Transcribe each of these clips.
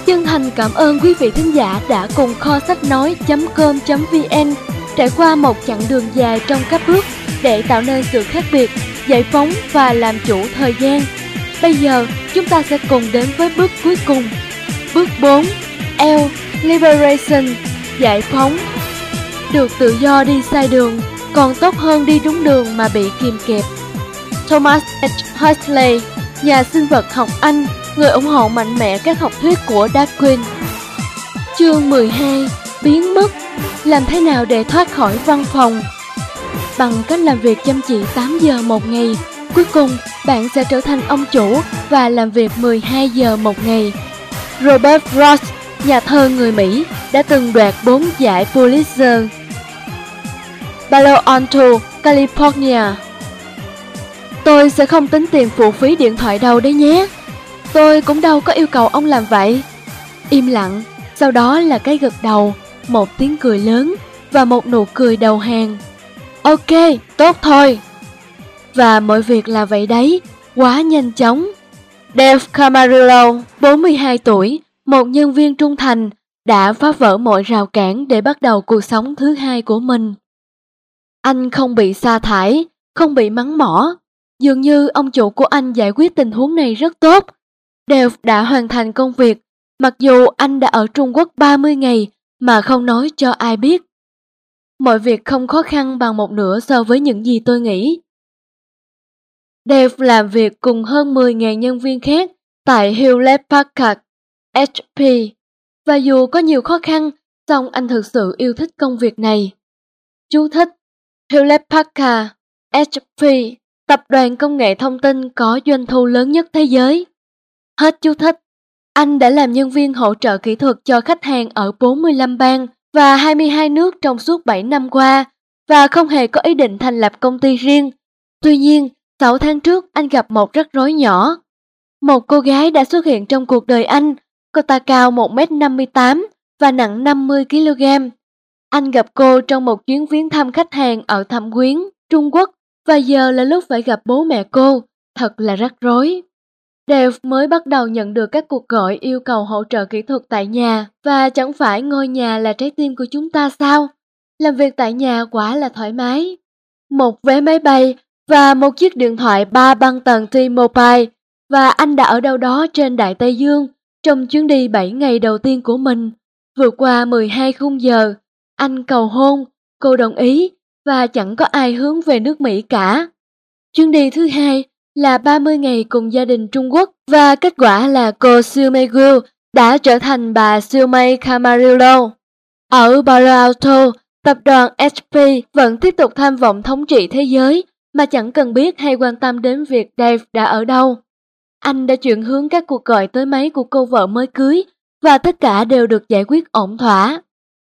Chân thành cảm ơn quý vị thính giả đã cùng kho sách nói.com.vn trải qua một chặng đường dài trong các bước để tạo nên sự khác biệt, giải phóng và làm chủ thời gian. Bây giờ chúng ta sẽ cùng đến với bước cuối cùng. Bước 4. L. Liberation, giải phóng. Được tự do đi sai đường còn tốt hơn đi đúng đường mà bị kìm kẹp. Thomas H. Huxley, nhà sinh vật học Anh, người ủng hộ mạnh mẽ các học thuyết của Darwin. Chương 12. Biến mất. Làm thế nào để thoát khỏi văn phòng? Bằng cách làm việc chăm chỉ 8 giờ một ngày, cuối cùng bạn sẽ trở thành ông chủ và làm việc 12 giờ một ngày. Robert Frost, nhà thơ người Mỹ, đã từng đoạt 4 giải Pulitzer. Palo Alto, California. Tôi sẽ không tính tiền phụ phí điện thoại đâu đấy nhé. Tôi cũng đâu có yêu cầu ông làm vậy. Im lặng, sau đó là cái gật đầu, một tiếng cười lớn và một nụ cười đầu hàng. Ok, tốt thôi. Và mọi việc là vậy đấy, quá nhanh chóng. Dave Camarillo, 42 tuổi, một nhân viên trung thành, đã phá vỡ mọi rào cản để bắt đầu cuộc sống thứ hai của mình. Anh không bị sa thải, không bị mắng mỏ. Dường như ông chủ của anh giải quyết tình huống này rất tốt. Dave đã hoàn thành công việc, mặc dù anh đã ở Trung Quốc 30 ngày mà không nói cho ai biết. Mọi việc không khó khăn bằng một nửa so với những gì tôi nghĩ. Dave làm việc cùng hơn 10.000 nhân viên khác tại Hewlett Packard, HP. Và dù có nhiều khó khăn, song anh thực sự yêu thích công việc này. Chú thích: Hewlett Packard, HP, tập đoàn công nghệ thông tin có doanh thu lớn nhất thế giới. Hết chú thích. Anh đã làm nhân viên hỗ trợ kỹ thuật cho khách hàng ở 45 bang và 22 nước trong suốt 7 năm qua và không hề có ý định thành lập công ty riêng. Tuy nhiên, 6 tháng trước anh gặp một rắc rối nhỏ. Một cô gái đã xuất hiện trong cuộc đời anh. Cô ta cao 1m58 và nặng 50kg. Anh gặp cô trong một chuyến viếng thăm khách hàng ở Thẩm Quyến, Trung Quốc, và giờ là lúc phải gặp bố mẹ cô. Thật là rắc rối. Dave mới bắt đầu nhận được các cuộc gọi yêu cầu hỗ trợ kỹ thuật tại nhà, và chẳng phải ngôi nhà là trái tim của chúng ta sao? Làm việc tại nhà quả là thoải mái. Một vé máy bay và một chiếc điện thoại 3 băng tần T-Mobile, và anh đã ở đâu đó trên Đại Tây Dương trong chuyến đi 7 ngày đầu tiên của mình. Vượt qua 12 khung giờ, anh cầu hôn, cô đồng ý và chẳng có ai hướng về nước Mỹ cả. Chuyến đi thứ hai là 30 ngày cùng gia đình Trung Quốc, và kết quả là cô Siêu Mei Gu đã trở thành bà Siêu Mei Camarillo. Ở Palo Alto, tập đoàn HP vẫn tiếp tục tham vọng thống trị thế giới mà chẳng cần biết hay quan tâm đến việc Dave đã ở đâu. Anh đã chuyển hướng các cuộc gọi tới máy của cô vợ mới cưới, và tất cả đều được giải quyết ổn thỏa.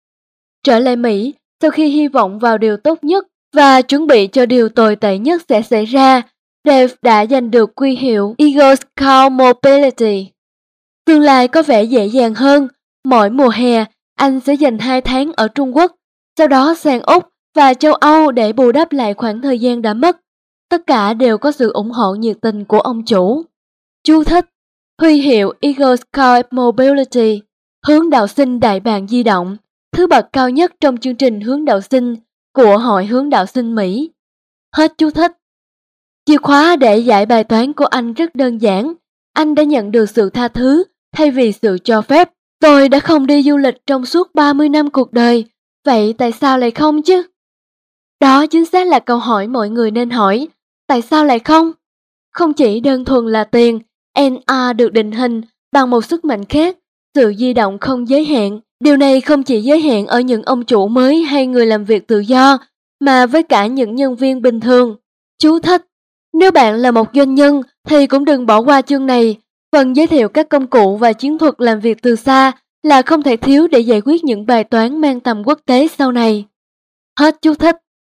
Trở lại Mỹ, sau khi hy vọng vào điều tốt nhất và chuẩn bị cho điều tồi tệ nhất sẽ xảy ra, Dave đã giành được huy hiệu Eagle Scout Mobility. Tương lai có vẻ dễ dàng hơn. Mỗi mùa hè, anh sẽ dành 2 tháng ở Trung Quốc, sau đó sang Úc và châu Âu để bù đắp lại khoảng thời gian đã mất. Tất cả đều có sự ủng hộ nhiệt tình của ông chủ. Chú thích: huy hiệu Eagle Scout Mobility, hướng đạo sinh đại bàng di động, thứ bậc cao nhất trong chương trình hướng đạo sinh của Hội hướng đạo sinh Mỹ. Hết chú thích. Chìa khóa để giải bài toán của anh rất đơn giản. Anh đã nhận được sự tha thứ thay vì sự cho phép. Tôi đã không đi du lịch trong suốt 30 năm cuộc đời, vậy tại sao lại không chứ? Đó chính xác là câu hỏi mọi người nên hỏi. Tại sao lại không? Không chỉ đơn thuần là tiền, NR được định hình bằng một sức mạnh khác, sự di động không giới hạn. Điều này không chỉ giới hạn ở những ông chủ mới hay người làm việc tự do, mà với cả những nhân viên bình thường. Chú thích: nếu bạn là một doanh nhân thì cũng đừng bỏ qua chương này. Phần giới thiệu các công cụ và chiến thuật làm việc từ xa là không thể thiếu để giải quyết những bài toán mang tầm quốc tế sau này. Hết chú thích.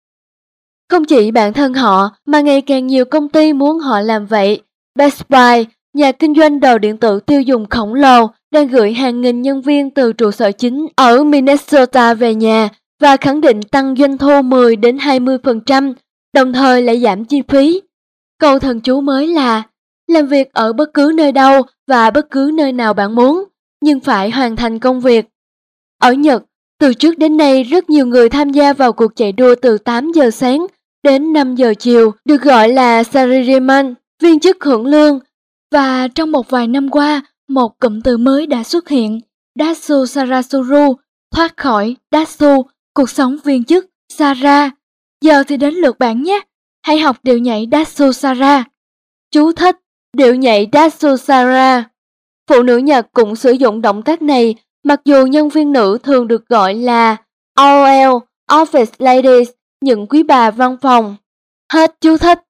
Không chỉ bản thân họ mà ngày càng nhiều công ty muốn họ làm vậy. Best Buy, nhà kinh doanh đồ điện tử tiêu dùng khổng lồ, đang gửi hàng nghìn nhân viên từ trụ sở chính ở Minnesota về nhà và khẳng định tăng doanh thu 10-20%, đồng thời lại giảm chi phí. Câu thần chú mới là làm việc ở bất cứ nơi đâu và bất cứ nơi nào bạn muốn. nhưng phải hoàn thành công việc. Ở Nhật, từ trước đến nay rất nhiều người tham gia vào cuộc chạy đua từ 8 giờ sáng đến 5 giờ chiều, được gọi là Salaryman, viên chức hưởng lương. Và trong một vài năm qua, một cụm từ mới đã xuất hiện, Datsu Sarasuru, thoát khỏi Datsu, cuộc sống viên chức, Sara. Giờ thì đến lượt bạn nhé, hãy học điệu nhảy Datsu Sara. Chú thích: điệu nhảy Datsu Sara. Phụ nữ Nhật cũng sử dụng động tác này, mặc dù nhân viên nữ thường được gọi là OL, Office Ladies, những quý bà văn phòng. Hết chú thích.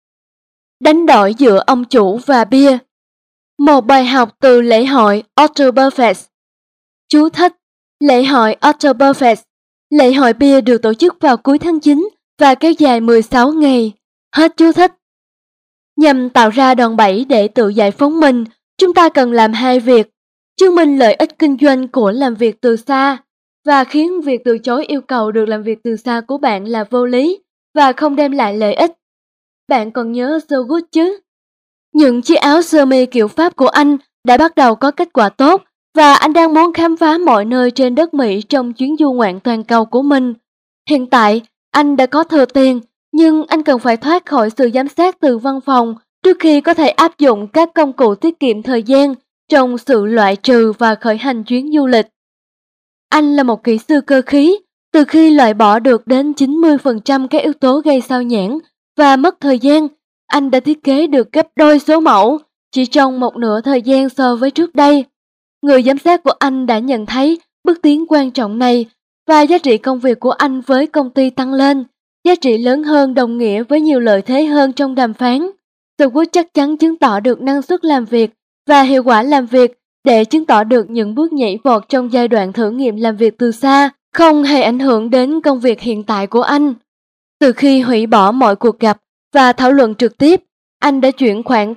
Đánh đổi giữa ông chủ và bia. Một bài học từ lễ hội Oktoberfest. Chú thích: lễ hội Oktoberfest, lễ hội bia được tổ chức vào cuối tháng 9 và kéo dài 16 ngày. Hết chú thích. Nhằm tạo ra đòn bẩy để tự giải phóng mình, chúng ta cần làm hai việc: chứng minh lợi ích kinh doanh của làm việc từ xa và khiến việc từ chối yêu cầu được làm việc từ xa của bạn là vô lý và không đem lại lợi ích. Bạn còn nhớ Sogut chứ? Những chiếc áo sơ mi kiểu Pháp của anh đã bắt đầu có kết quả tốt và anh đang muốn khám phá mọi nơi trên đất Mỹ trong chuyến du ngoạn toàn cầu của mình. Hiện tại, anh đã có thừa tiền, nhưng anh cần phải thoát khỏi sự giám sát từ văn phòng trước khi có thể áp dụng các công cụ tiết kiệm thời gian trong sự loại trừ và khởi hành chuyến du lịch. Anh là một kỹ sư cơ khí, từ khi loại bỏ được đến 90% các yếu tố gây sao nhãng và mất thời gian, anh đã thiết kế được gấp đôi số mẫu chỉ trong một nửa thời gian so với trước đây. Người giám sát của anh đã nhận thấy bước tiến quan trọng này và giá trị công việc của anh với công ty tăng lên. Giá trị lớn hơn đồng nghĩa với nhiều lợi thế hơn trong đàm phán. Sherwood chắc chắn chứng tỏ được năng suất làm việc và hiệu quả làm việc để chứng tỏ được những bước nhảy vọt trong giai đoạn thử nghiệm làm việc từ xa không hề ảnh hưởng đến công việc hiện tại của anh. Từ khi hủy bỏ mọi cuộc gặp và thảo luận trực tiếp, anh đã chuyển khoảng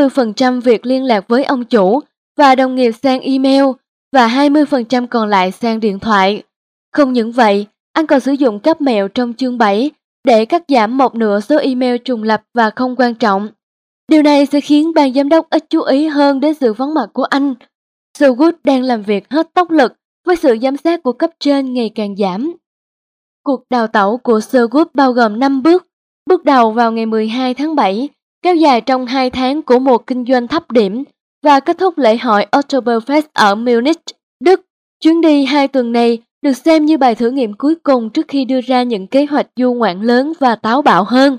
80% việc liên lạc với ông chủ và đồng nghiệp sang email và 20% còn lại sang điện thoại. Không những vậy, anh còn sử dụng cấp mẹo trong chương 7 để cắt giảm một nửa số email trùng lặp và không quan trọng. Điều này sẽ khiến ban giám đốc ít chú ý hơn đến sự vắng mặt của anh. Sherwood đang làm việc hết tốc lực với sự giám sát của cấp trên ngày càng giảm. Cuộc đào tẩu của Sherwood bao gồm 5 bước. Bước đầu vào ngày 12 tháng 7, kéo dài trong 2 tháng của mùa kinh doanh thấp điểm và kết thúc lễ hội Oktoberfest ở Munich, Đức. Chuyến đi 2 tuần này được xem như bài thử nghiệm cuối cùng trước khi đưa ra những kế hoạch du ngoạn lớn và táo bạo hơn.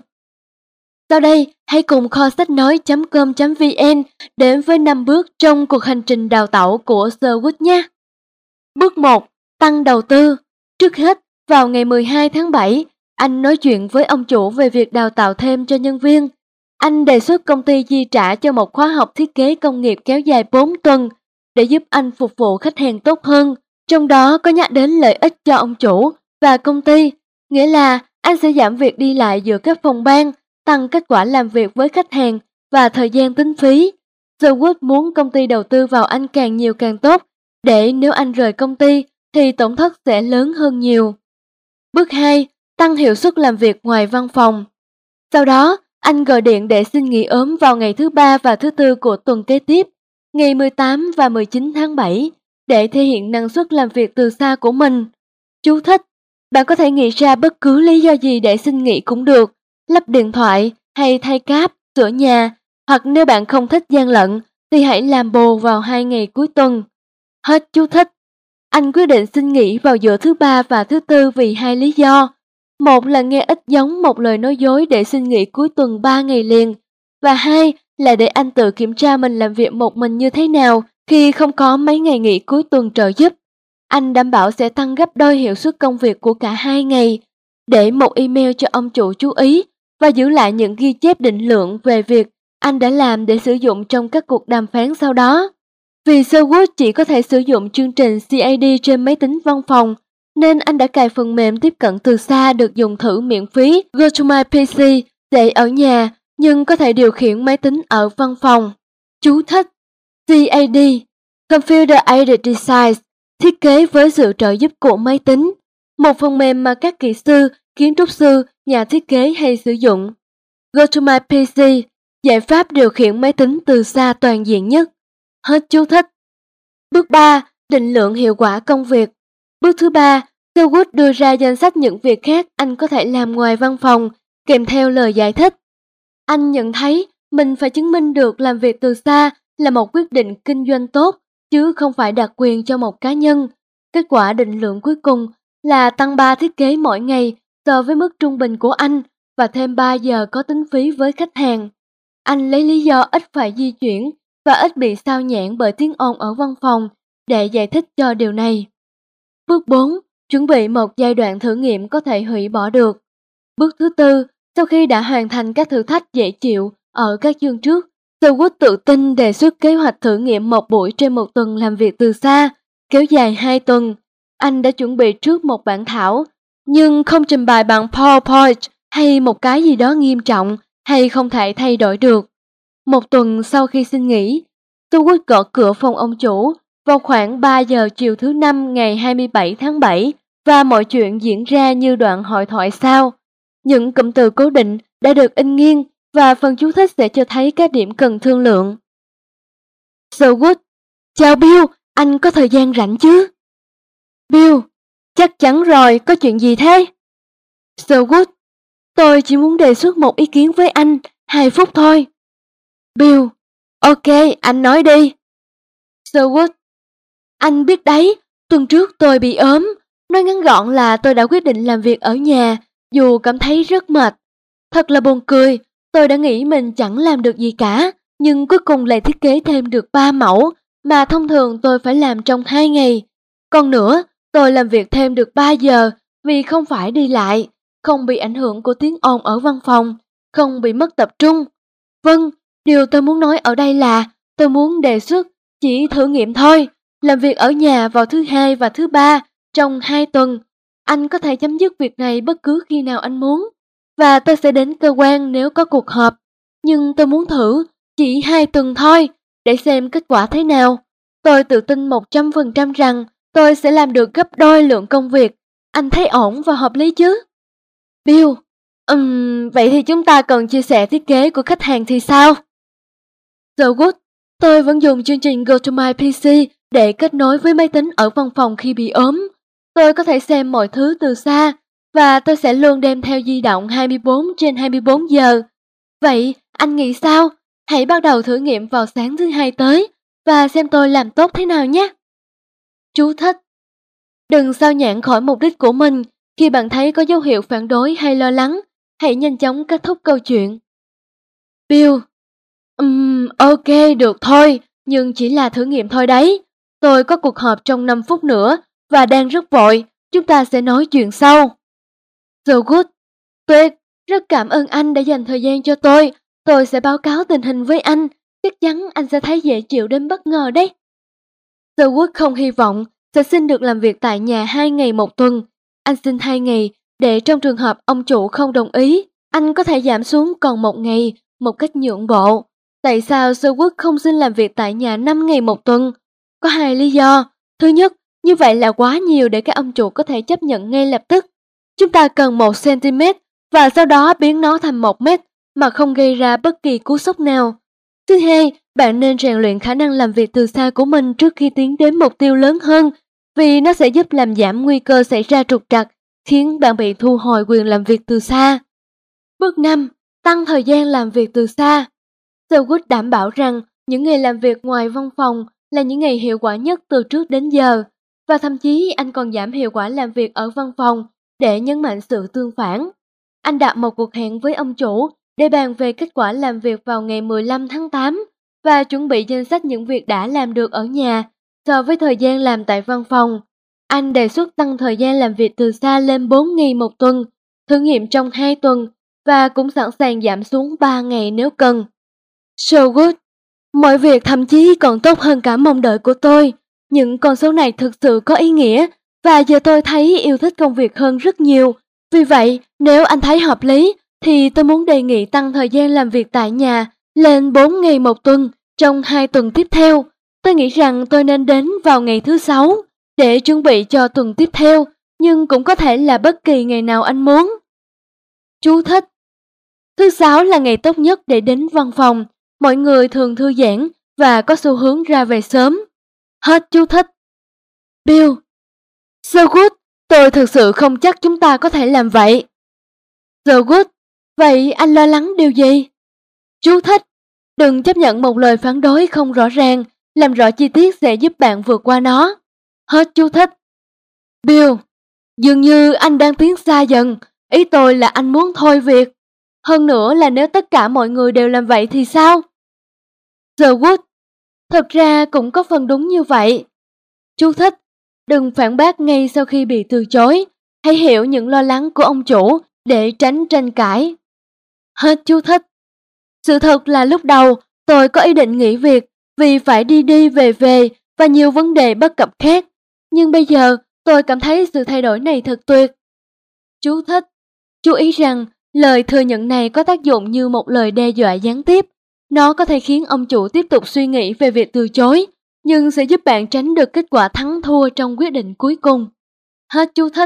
Sau đây, hãy cùng kho sách nói.com.vn đến với 5 bước trong cuộc hành trình đào tẩu của Sherwood nhé. Bước 1. Tăng đầu tư. Trước hết, vào ngày 12 tháng 7, anh nói chuyện với ông chủ về việc đào tạo thêm cho nhân viên. Anh đề xuất công ty chi trả cho một khóa học thiết kế công nghiệp kéo dài 4 tuần để giúp anh phục vụ khách hàng tốt hơn, trong đó có nhắc đến lợi ích cho ông chủ và công ty, nghĩa là anh sẽ giảm việc đi lại giữa các phòng ban, tăng kết quả làm việc với khách hàng và thời gian tính phí. Sherwood muốn công ty đầu tư vào anh càng nhiều càng tốt, để nếu anh rời công ty thì tổn thất sẽ lớn hơn nhiều. Bước 2. Tăng hiệu suất làm việc ngoài văn phòng. Sau đó, anh gọi điện để xin nghỉ ốm vào ngày thứ 3 và thứ 4 của tuần kế tiếp, ngày 18 và 19 tháng 7, để thể hiện năng suất làm việc từ xa của mình. Chú thích: bạn có thể nghĩ ra bất cứ lý do gì để xin nghỉ cũng được, lắp điện thoại hay thay cáp, sửa nhà, hoặc nếu bạn không thích gian lận thì hãy làm bồ vào 2 ngày cuối tuần. Hết chú thích. Anh quyết định xin nghỉ vào giữa thứ 3 và thứ 4 vì 2 lý do. Một là nghe ít giống một lời nói dối để xin nghỉ cuối tuần 3 ngày liền, và 2 là để anh tự kiểm tra mình làm việc một mình như thế nào khi không có mấy ngày nghỉ cuối tuần trợ giúp. Anh đảm bảo sẽ tăng gấp đôi hiệu suất công việc của cả 2 ngày, để một email cho ông chủ chú ý và giữ lại những ghi chép định lượng về việc anh đã làm để sử dụng trong các cuộc đàm phán sau đó. Vì Sherwood chỉ có thể sử dụng chương trình CAD trên máy tính văn phòng, nên anh đã cài phần mềm tiếp cận từ xa được dùng thử miễn phí GoToMyPC để ở nhà, nhưng có thể điều khiển máy tính ở văn phòng. Chú thích: CAD, Computer Aided Design, thiết kế với sự trợ giúp của máy tính, một phần mềm mà các kỹ sư, kiến trúc sư, nhà thiết kế hay sử dụng. GoToMyPC, giải pháp điều khiển máy tính từ xa toàn diện nhất. Hết chú thích. Bước 3. Định lượng hiệu quả công việc. Bước thứ 3, Sherwood đưa ra danh sách những việc khác anh có thể làm ngoài văn phòng, kèm theo lời giải thích. Anh nhận thấy mình phải chứng minh được làm việc từ xa là một quyết định kinh doanh tốt, chứ không phải đặc quyền cho một cá nhân. Kết quả định lượng cuối cùng là tăng 3 thiết kế mỗi ngày so với mức trung bình của anh và thêm 3 giờ có tính phí với khách hàng. Anh lấy lý do ít phải di chuyển và ít bị sao nhãng bởi tiếng ồn ở văn phòng để giải thích cho điều này. Bước 4. Chuẩn bị một giai đoạn thử nghiệm có thể hủy bỏ được. Bước thứ 4. Sau khi đã hoàn thành các thử thách dễ chịu ở các chương trước, Sherwood tự tin đề xuất kế hoạch thử nghiệm một buổi trên một tuần làm việc từ xa, kéo dài 2 tuần. Anh đã chuẩn bị trước một bản thảo, nhưng không trình bày bằng PowerPoint hay một cái gì đó nghiêm trọng hay không thể thay đổi được. Một tuần sau khi xin nghỉ, Sherwood gõ cửa phòng ông chủ vào khoảng 3 giờ chiều thứ Năm ngày 27 tháng 7 và mọi chuyện diễn ra như đoạn hội thoại sau. Những cụm từ cố định đã được in nghiêng và phần chú thích sẽ cho thấy các điểm cần thương lượng. Sherwood: Chào Bill, anh có thời gian rảnh chứ? Bill: Chắc chắn rồi, có chuyện gì thế? Sherwood: Tôi chỉ muốn đề xuất một ý kiến với anh, 2 phút thôi. Bill: Ok, anh nói đi. Sherwood: Anh biết đấy, tuần trước tôi bị ốm. Nói ngắn gọn là tôi đã quyết định làm việc ở nhà, dù cảm thấy rất mệt. Thật là buồn cười, tôi đã nghĩ mình chẳng làm được gì cả, nhưng cuối cùng lại thiết kế thêm được 3 mẫu mà thông thường tôi phải làm trong 2 ngày. Còn nữa, tôi làm việc thêm được 3 giờ vì không phải đi lại, không bị ảnh hưởng của tiếng ồn ở văn phòng, không bị mất tập trung. Vâng, điều tôi muốn nói ở đây là tôi muốn đề xuất chỉ thử nghiệm thôi, làm việc ở nhà vào thứ Hai và thứ Ba trong 2 tuần. Anh có thể chấm dứt việc này bất cứ khi nào anh muốn, và tôi sẽ đến cơ quan nếu có cuộc họp. Nhưng tôi muốn thử chỉ 2 tuần thôi để xem kết quả thế nào. Tôi tự tin 100% rằng tôi sẽ làm được gấp đôi lượng công việc. Anh thấy ổn và hợp lý chứ? Bill: Vậy thì chúng ta cần chia sẻ thiết kế của khách hàng thì sao? Sherwood: Tôi vẫn dùng chương trình GoToMyPC để kết nối với máy tính ở văn phòng khi bị ốm. Tôi có thể xem mọi thứ từ xa và tôi sẽ luôn đem theo di động 24/24 giờ. Vậy anh nghĩ sao? Hãy bắt đầu thử nghiệm vào sáng thứ Hai tới và xem tôi làm tốt thế nào nhé. Chú thích: Đừng sao nhãng khỏi mục đích của mình. Khi bạn thấy có dấu hiệu phản đối hay lo lắng, hãy nhanh chóng kết thúc câu chuyện. Bill: Ok, được thôi, nhưng chỉ là thử nghiệm thôi đấy. Tôi có cuộc họp trong 5 phút nữa và đang rất vội, chúng ta sẽ nói chuyện sau. Sherwood: Tuyệt, rất cảm ơn anh đã dành thời gian cho tôi sẽ báo cáo tình hình với anh, chắc chắn anh sẽ thấy dễ chịu đến bất ngờ đấy. Sherwood không hy vọng sẽ xin được làm việc tại nhà 2 ngày một tuần. Anh xin 2 ngày để trong trường hợp ông chủ không đồng ý, anh có thể giảm xuống còn 1 ngày một cách nhượng bộ. Tại sao Sherwood không xin làm việc tại nhà 5 ngày một tuần? Có 2 lý do. Thứ nhất, như vậy là quá nhiều để các ông chủ có thể chấp nhận ngay lập tức. Chúng ta cần 1 cm và sau đó biến nó thành 1 mét mà không gây ra bất kỳ cú sốc nào. Thứ hai, bạn nên rèn luyện khả năng làm việc từ xa của mình trước khi tiến đến mục tiêu lớn hơn, vì nó sẽ giúp làm giảm nguy cơ xảy ra trục trặc, khiến bạn bị thu hồi quyền làm việc từ xa. Bước 5. Tăng thời gian làm việc từ xa. Sherwood đảm bảo rằng những ngày làm việc ngoài văn phòng là những ngày hiệu quả nhất từ trước đến giờ, và thậm chí anh còn giảm hiệu quả làm việc ở văn phòng để nhấn mạnh sự tương phản. Anh đặt một cuộc hẹn với ông chủ để bàn về kết quả làm việc vào ngày 15 tháng 8 và chuẩn bị danh sách những việc đã làm được ở nhà so với thời gian làm tại văn phòng. Anh đề xuất tăng thời gian làm việc từ xa lên 4 ngày một tuần, thử nghiệm trong 2 tuần và cũng sẵn sàng giảm xuống 3 ngày nếu cần. Sherwood: Mọi việc thậm chí còn tốt hơn cả mong đợi của tôi. Những con số này thực sự có ý nghĩa và giờ tôi thấy yêu thích công việc hơn rất nhiều. Vì vậy, nếu anh thấy hợp lý, thì tôi muốn đề nghị tăng thời gian làm việc tại nhà lên 4 ngày một tuần trong 2 tuần tiếp theo. Tôi nghĩ rằng tôi nên đến vào ngày thứ 6 để chuẩn bị cho tuần tiếp theo, nhưng cũng có thể là bất kỳ ngày nào anh muốn. Chú thích: Thứ 6 là ngày tốt nhất để đến văn phòng. Mọi người thường thư giãn và có xu hướng ra về sớm. Hết chú thích. Bill, Sherwood, tôi thực sự không chắc chúng ta có thể làm vậy. Sherwood, vậy anh lo lắng điều gì? Chú thích, đừng chấp nhận một lời phản đối không rõ ràng, làm rõ chi tiết sẽ giúp bạn vượt qua nó. Hết chú thích. Bill, dường như anh đang tiến xa dần, ý tôi là anh muốn thôi việc. Hơn nữa là nếu tất cả mọi người đều làm vậy thì sao? Sherwood, thật ra cũng có phần đúng như vậy. Chú thích, đừng phản bác ngay sau khi bị từ chối, hãy hiểu những lo lắng của ông chủ để tránh tranh cãi. Hết chú thích. Sự thật là lúc đầu tôi có ý định nghỉ việc vì phải đi đi về về và nhiều vấn đề bất cập khác. Nhưng bây giờ tôi cảm thấy sự thay đổi này thật tuyệt. Chú thích, chú ý rằng lời thừa nhận này có tác dụng như một lời đe dọa gián tiếp. Nó có thể khiến ông chủ tiếp tục suy nghĩ về việc từ chối, nhưng sẽ giúp bạn tránh được kết quả thắng thua trong quyết định cuối cùng. Hết chú thích.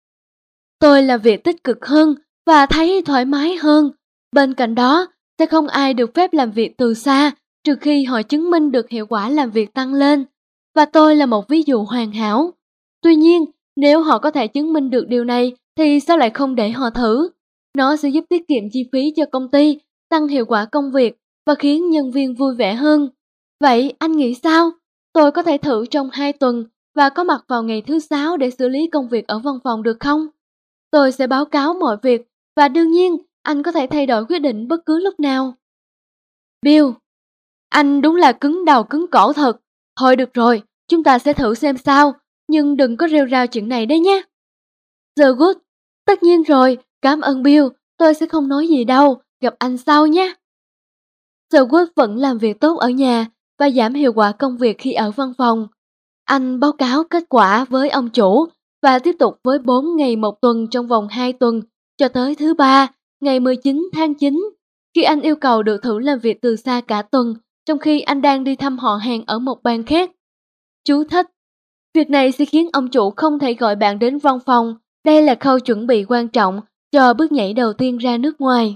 Tôi làm việc tích cực hơn và thấy thoải mái hơn. Bên cạnh đó, sẽ không ai được phép làm việc từ xa trừ khi họ chứng minh được hiệu quả làm việc tăng lên. Và tôi là một ví dụ hoàn hảo. Tuy nhiên, nếu họ có thể chứng minh được điều này thì sao lại không để họ thử? Nó sẽ giúp tiết kiệm chi phí cho công ty, tăng hiệu quả công việc và khiến nhân viên vui vẻ hơn. Vậy anh nghĩ sao? Tôi có thể thử trong 2 tuần và có mặt vào ngày thứ 6 để xử lý công việc ở văn phòng được không? Tôi sẽ báo cáo mọi việc và đương nhiên anh có thể thay đổi quyết định bất cứ lúc nào. Bill, anh đúng là cứng đầu cứng cổ thật. Thôi được rồi, chúng ta sẽ thử xem sao, nhưng đừng có rêu rao chuyện này đấy nhé. Sherwood, tất nhiên rồi, cảm ơn Bill, tôi sẽ không nói gì đâu, gặp anh sau nhé. Sherwood vẫn làm việc tốt ở nhà và giảm hiệu quả công việc khi ở văn phòng. Anh báo cáo kết quả với ông chủ và tiếp tục với 4 ngày một tuần trong vòng 2 tuần cho tới thứ Ba, ngày 19 tháng 9, khi anh yêu cầu được thử làm việc từ xa cả tuần, trong khi anh đang đi thăm họ hàng ở một bang khác. Chú thích, việc này sẽ khiến ông chủ không thể gọi bạn đến văn phòng. Đây là khâu chuẩn bị quan trọng cho bước nhảy đầu tiên ra nước ngoài.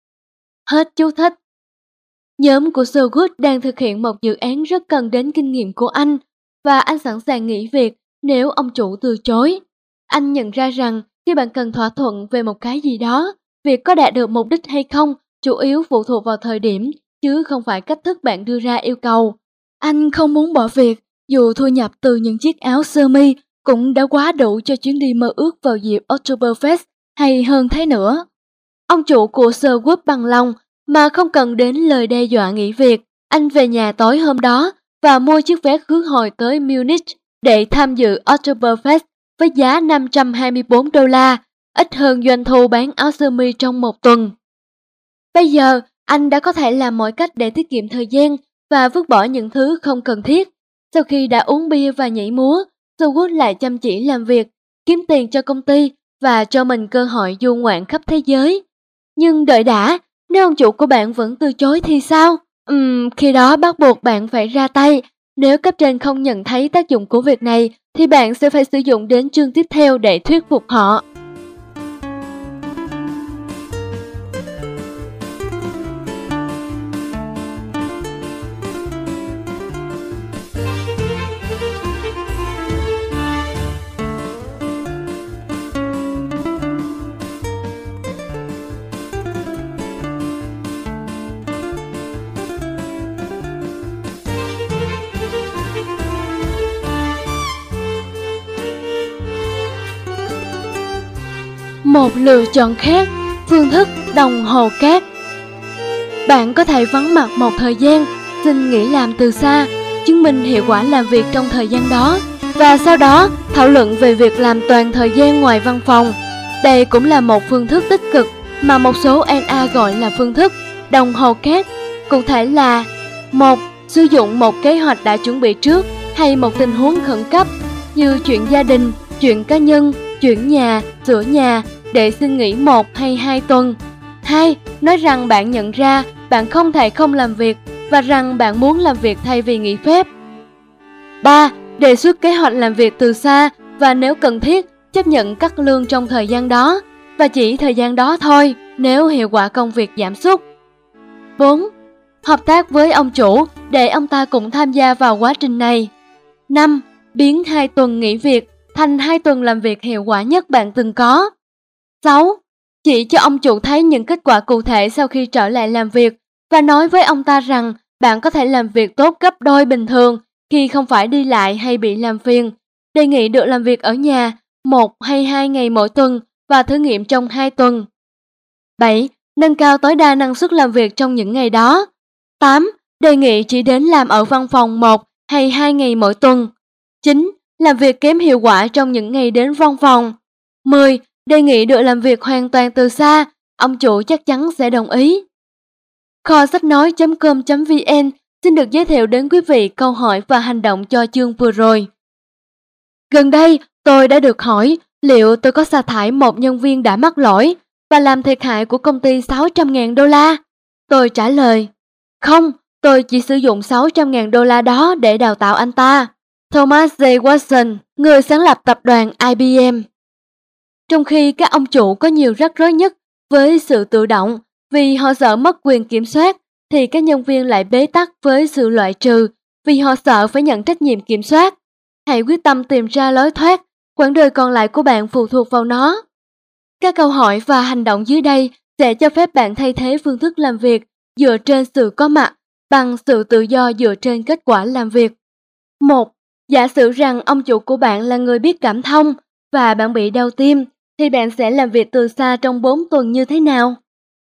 Hết chú thích. Nhóm của Sherwood đang thực hiện một dự án rất cần đến kinh nghiệm của anh và anh sẵn sàng nghỉ việc nếu ông chủ từ chối. Anh nhận ra rằng khi bạn cần thỏa thuận về một cái gì đó, việc có đạt được mục đích hay không chủ yếu phụ thuộc vào thời điểm chứ không phải cách thức bạn đưa ra yêu cầu. Anh không muốn bỏ việc dù thu nhập từ những chiếc áo sơ mi cũng đã quá đủ cho chuyến đi mơ ước vào dịp Oktoberfest hay hơn thế nữa. Ông chủ của Sherwood bằng lòng mà không cần đến lời đe dọa nghỉ việc. Anh về nhà tối hôm đó và mua chiếc vé khứ hồi tới Munich để tham dự Oktoberfest với giá $524, ít hơn doanh thu bán áo sơ mi trong một tuần. Bây giờ, anh đã có thể làm mọi cách để tiết kiệm thời gian và vứt bỏ những thứ không cần thiết. Sau khi đã uống bia và nhảy múa, Sherwood lại chăm chỉ làm việc, kiếm tiền cho công ty và cho mình cơ hội du ngoạn khắp thế giới. Nhưng đợi đã, nếu ông chủ của bạn vẫn từ chối thì sao? Khi đó bắt buộc bạn phải ra tay. Nếu cấp trên không nhận thấy tác dụng của việc này, thì bạn sẽ phải sử dụng đến chương tiếp theo để thuyết phục họ. Một lựa chọn khác, phương thức đồng hồ cát. Bạn có thể vắng mặt một thời gian, xin nghỉ làm từ xa, chứng minh hiệu quả làm việc trong thời gian đó, và sau đó thảo luận về việc làm toàn thời gian ngoài văn phòng. Đây cũng là một phương thức tích cực mà một số NA gọi là phương thức đồng hồ cát. Cụ thể là: 1. Sử dụng một kế hoạch đã chuẩn bị trước hay một tình huống khẩn cấp như chuyện gia đình, chuyện cá nhân, chuyển nhà, sửa nhà để xin nghỉ 1 hay 2 tuần. 2. Nói rằng bạn nhận ra bạn không thể không làm việc và rằng bạn muốn làm việc thay vì nghỉ phép. 3. Đề xuất kế hoạch làm việc từ xa và nếu cần thiết chấp nhận cắt lương trong thời gian đó và chỉ thời gian đó thôi nếu hiệu quả công việc giảm sút. 4. Hợp tác với ông chủ để ông ta cũng tham gia vào quá trình này. 5. Biến 2 tuần nghỉ việc thành 2 tuần làm việc hiệu quả nhất bạn từng có. 6. Chỉ cho ông chủ thấy những kết quả cụ thể sau khi trở lại làm việc và nói với ông ta rằng bạn có thể làm việc tốt gấp đôi bình thường khi không phải đi lại hay bị làm phiền. Đề nghị được làm việc ở nhà 1 hay 2 ngày mỗi tuần và thử nghiệm trong 2 tuần. 7. Nâng cao tối đa năng suất làm việc trong những ngày đó. 8. Đề nghị chỉ đến làm ở văn phòng 1 hay 2 ngày mỗi tuần. 9. Làm việc kém hiệu quả trong những ngày đến văn phòng. 10. Đề nghị được làm việc hoàn toàn từ xa, ông chủ chắc chắn sẽ đồng ý. Kho sách nói.com.vn xin được giới thiệu đến quý vị câu hỏi và hành động cho chương vừa rồi. Gần đây, tôi đã được hỏi liệu tôi có sa thải một nhân viên đã mắc lỗi và làm thiệt hại của công ty 600.000 đô la. Tôi trả lời, không, tôi chỉ sử dụng 600.000 đô la đó để đào tạo anh ta. Thomas J. Watson, người sáng lập tập đoàn IBM. Trong khi các ông chủ có nhiều rắc rối nhất với sự tự động vì họ sợ mất quyền kiểm soát, thì các nhân viên lại bế tắc với sự loại trừ vì họ sợ phải nhận trách nhiệm kiểm soát. Hãy quyết tâm tìm ra lối thoát, quãng đời còn lại của bạn phụ thuộc vào nó. Các câu hỏi và hành động dưới đây sẽ cho phép bạn thay thế phương thức làm việc dựa trên sự có mặt bằng sự tự do dựa trên kết quả làm việc. 1. Giả sử rằng ông chủ của bạn là người biết cảm thông và bạn bị đau tim, thì bạn sẽ làm việc từ xa trong 4 tuần như thế nào?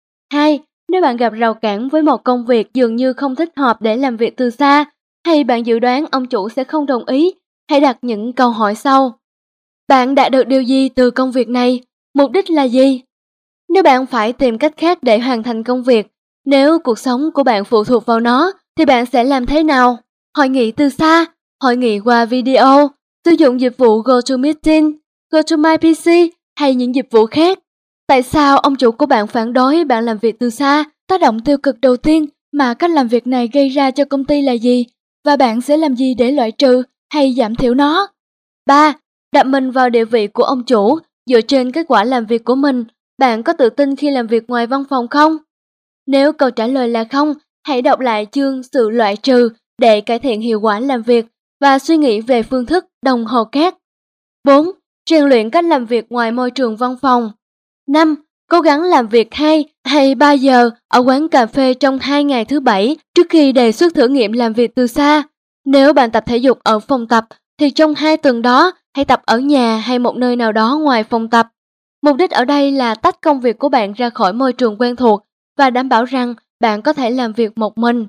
2. Nếu bạn gặp rào cản với một công việc dường như không thích hợp để làm việc từ xa, hay bạn dự đoán ông chủ sẽ không đồng ý, hãy đặt những câu hỏi sau. Bạn đạt được điều gì từ công việc này? Mục đích là gì? Nếu bạn phải tìm cách khác để hoàn thành công việc, nếu cuộc sống của bạn phụ thuộc vào nó, thì bạn sẽ làm thế nào? Hội nghị từ xa, hội nghị qua video, sử dụng dịch vụ GoToMeeting, GoToMyPC hay những dịch vụ khác. Tại sao ông chủ của bạn phản đối bạn làm việc từ xa? Tác động tiêu cực đầu tiên mà cách làm việc này gây ra cho công ty là gì? Và bạn sẽ làm gì để loại trừ hay giảm thiểu nó? 3. Đặt mình vào địa vị của ông chủ. Dựa trên kết quả làm việc của mình, bạn có tự tin khi làm việc ngoài văn phòng không? Nếu câu trả lời là không, hãy đọc lại chương sự loại trừ để cải thiện hiệu quả làm việc và suy nghĩ về phương thức đồng hồ cát. 4. Rèn luyện cách làm việc ngoài môi trường văn phòng. 5. Cố gắng làm việc 2 hay 3 giờ ở quán cà phê trong 2 ngày thứ Bảy trước khi đề xuất thử nghiệm làm việc từ xa. Nếu bạn tập thể dục ở phòng tập, thì trong 2 tuần đó hãy tập ở nhà hay một nơi nào đó ngoài phòng tập. Mục đích ở đây là tách công việc của bạn ra khỏi môi trường quen thuộc và đảm bảo rằng bạn có thể làm việc một mình.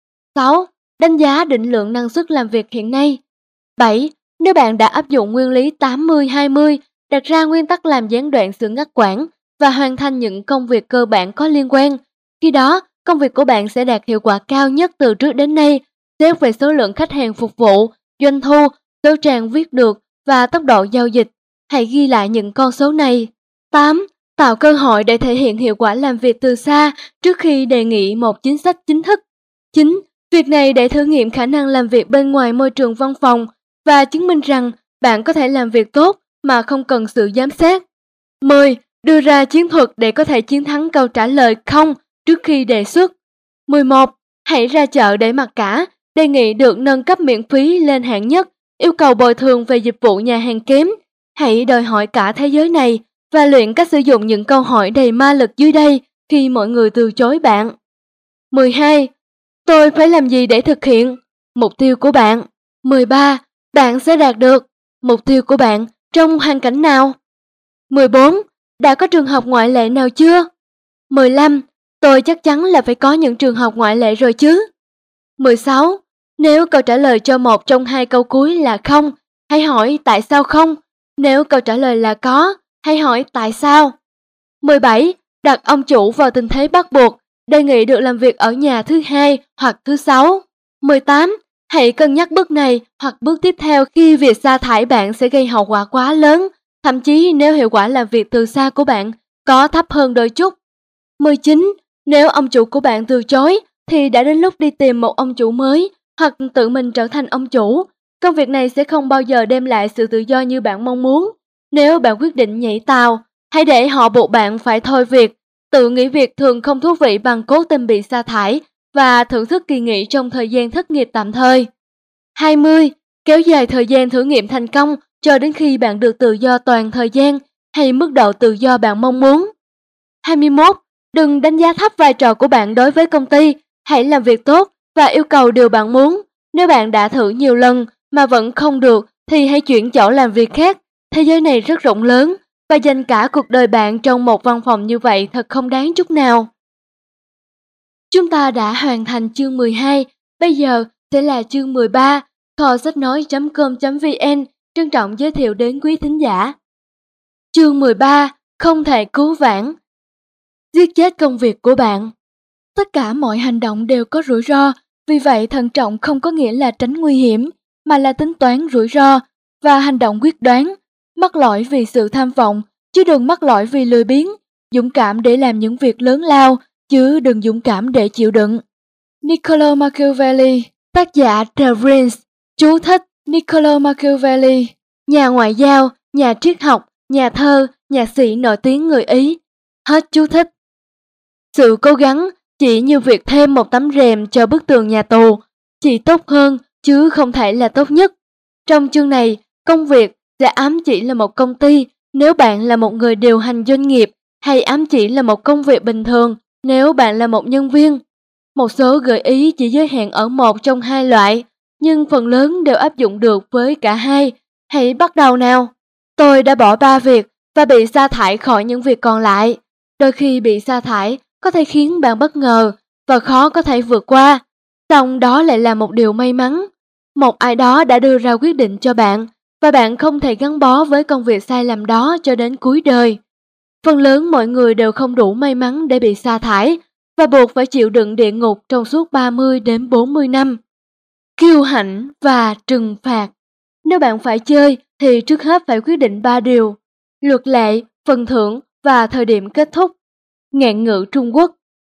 6. Đánh giá định lượng năng suất làm việc hiện nay. 7. Nếu bạn đã áp dụng nguyên lý 80-20, đặt ra nguyên tắc làm gián đoạn sự ngắt quãng và hoàn thành những công việc cơ bản có liên quan, khi đó công việc của bạn sẽ đạt hiệu quả cao nhất từ trước đến nay, xét về số lượng khách hàng phục vụ, doanh thu, số trang viết được và tốc độ giao dịch. Hãy ghi lại những con số này. 8. Tạo cơ hội để thể hiện hiệu quả làm việc từ xa trước khi đề nghị một chính sách chính thức. 9. Việc này để thử nghiệm khả năng làm việc bên ngoài môi trường văn phòng và chứng minh rằng bạn có thể làm việc tốt mà không cần sự giám sát. 10. Đưa ra chiến thuật để có thể chiến thắng câu trả lời không trước khi đề xuất. 11. Hãy ra chợ để mặc cả, đề nghị được nâng cấp miễn phí lên hạng nhất, yêu cầu bồi thường về dịch vụ nhà hàng kém. Hãy đòi hỏi cả thế giới này và luyện cách sử dụng những câu hỏi đầy ma lực dưới đây khi mọi người từ chối bạn. 12. Tôi phải làm gì để thực hiện mục tiêu của bạn? 13. Bạn sẽ đạt được mục tiêu của bạn trong hoàn cảnh nào? 14. Đã có trường hợp ngoại lệ nào chưa? 15. Tôi chắc chắn là phải có những trường hợp ngoại lệ rồi chứ. 16. Nếu câu trả lời cho một trong hai câu cuối là không, hãy hỏi tại sao không. Nếu câu trả lời là có, hãy hỏi tại sao. 17. Đặt ông chủ vào tình thế bắt buộc, đề nghị được làm việc ở nhà thứ hai hoặc thứ 6. 18. Hãy cân nhắc bước này hoặc bước tiếp theo khi việc sa thải bạn sẽ gây hậu quả quá lớn, thậm chí nếu hiệu quả làm việc từ xa của bạn có thấp hơn đôi chút. 19. Nếu ông chủ của bạn từ chối, thì đã đến lúc đi tìm một ông chủ mới hoặc tự mình trở thành ông chủ. Công việc này sẽ không bao giờ đem lại sự tự do như bạn mong muốn. Nếu bạn quyết định nhảy tàu, hãy để họ buộc bạn phải thôi việc. Tự nghỉ việc thường không thú vị bằng cố tình bị sa thải và thưởng thức kỳ nghỉ trong thời gian thất nghiệp tạm thời. 20. Kéo dài thời gian thử nghiệm thành công cho đến khi bạn được tự do toàn thời gian hay mức độ tự do bạn mong muốn. 21. Đừng đánh giá thấp vai trò của bạn đối với công ty. Hãy làm việc tốt và yêu cầu điều bạn muốn. Nếu bạn đã thử nhiều lần mà vẫn không được thì hãy chuyển chỗ làm việc khác. Thế giới này rất rộng lớn và dành cả cuộc đời bạn trong một văn phòng như vậy thật không đáng chút nào. Chúng ta đã hoàn thành chương 12, bây giờ sẽ là chương 13. Kho sách nói.com.vn trân trọng giới thiệu đến quý thính giả. Chương 13. Không thể cứu vãn. Giết chết công việc của bạn. Tất cả mọi hành động đều có rủi ro, vì vậy thận trọng không có nghĩa là tránh nguy hiểm, mà là tính toán rủi ro và hành động quyết đoán. Mắc lỗi vì sự tham vọng, chứ đừng mắc lỗi vì lười biếng. Dũng cảm để làm những việc lớn lao, chứ đừng dũng cảm để chịu đựng. Niccolo Machiavelli, tác giả The Prince. Chú thích: Niccolo Machiavelli, nhà ngoại giao, nhà triết học, nhà thơ, nhạc sĩ nổi tiếng người Ý. Hết chú thích. Sự cố gắng chỉ như việc thêm một tấm rèm cho bức tường nhà tù, chỉ tốt hơn chứ không thể là tốt nhất. Trong chương này, công việc sẽ ám chỉ là một công ty nếu bạn là một người điều hành doanh nghiệp, hay ám chỉ là một công việc bình thường nếu bạn là một nhân viên. Một số gợi ý chỉ giới hạn ở một trong hai loại, nhưng phần lớn đều áp dụng được với cả hai. Hãy bắt đầu nào. Tôi đã bỏ 3 việc và bị sa thải khỏi những việc còn lại. Đôi khi bị sa thải có thể khiến bạn bất ngờ và khó có thể vượt qua, song đó lại là một điều may mắn. Một ai đó đã đưa ra quyết định cho bạn và bạn không thể gắn bó với công việc sai lầm đó cho đến cuối đời. Phần lớn mọi người đều không đủ may mắn để bị sa thải và buộc phải chịu đựng địa ngục trong suốt 30 đến 40 năm. Kiêu hãnh và trừng phạt. Nếu bạn phải chơi thì trước hết phải quyết định 3 điều: luật lệ, phần thưởng và thời điểm kết thúc. Ngạn ngữ Trung Quốc.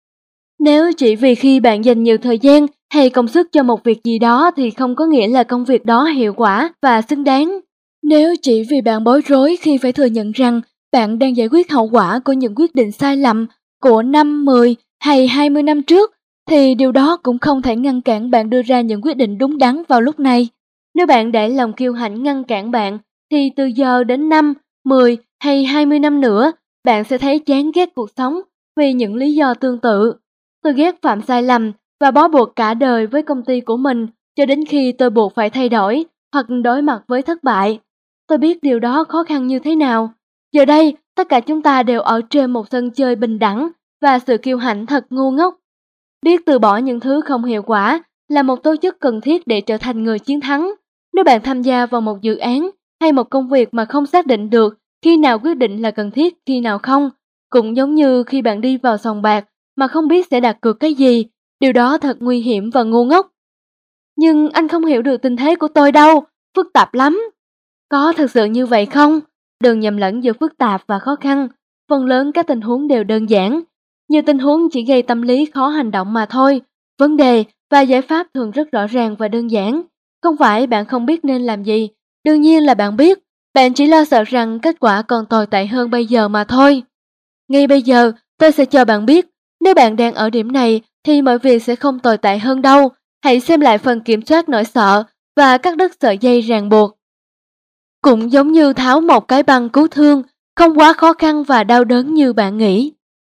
Nếu chỉ vì khi bạn dành nhiều thời gian hay công sức cho một việc gì đó thì không có nghĩa là công việc đó hiệu quả và xứng đáng. Nếu chỉ vì bạn bối rối khi phải thừa nhận rằng bạn đang giải quyết hậu quả của những quyết định sai lầm của 5, 10 hay 20 năm trước, thì điều đó cũng không thể ngăn cản bạn đưa ra những quyết định đúng đắn vào lúc này. Nếu bạn để lòng kiêu hãnh ngăn cản bạn, thì từ giờ đến 5, 10 hay 20 năm nữa, bạn sẽ thấy chán ghét cuộc sống vì những lý do tương tự. Tôi ghét phạm sai lầm và bó buộc cả đời với công ty của mình cho đến khi tôi buộc phải thay đổi hoặc đối mặt với thất bại. Tôi biết điều đó khó khăn như thế nào. Giờ đây, tất cả chúng ta đều ở trên một sân chơi bình đẳng và sự kiêu hãnh thật ngu ngốc. Biết từ bỏ những thứ không hiệu quả là một tố chất cần thiết để trở thành người chiến thắng. Nếu bạn tham gia vào một dự án hay một công việc mà không xác định được khi nào quyết định là cần thiết, khi nào không, cũng giống như khi bạn đi vào sòng bạc mà không biết sẽ đặt cược cái gì, điều đó thật nguy hiểm và ngu ngốc. Nhưng anh không hiểu được tình thế của tôi đâu, phức tạp lắm. Có thực sự như vậy không? Đừng nhầm lẫn giữa phức tạp và khó khăn. Phần lớn các tình huống đều đơn giản. Nhiều tình huống chỉ gây tâm lý khó hành động mà thôi. Vấn đề và giải pháp thường rất rõ ràng và đơn giản. Không phải bạn không biết nên làm gì. Đương nhiên là bạn biết. Bạn chỉ lo sợ rằng kết quả còn tồi tệ hơn bây giờ mà thôi. Ngay bây giờ, tôi sẽ cho bạn biết. Nếu bạn đang ở điểm này thì mọi việc sẽ không tồi tệ hơn đâu. Hãy xem lại phần kiểm soát nỗi sợ và cắt đứt sợi dây ràng buộc. Cũng giống như tháo một cái băng cứu thương, không quá khó khăn và đau đớn như bạn nghĩ.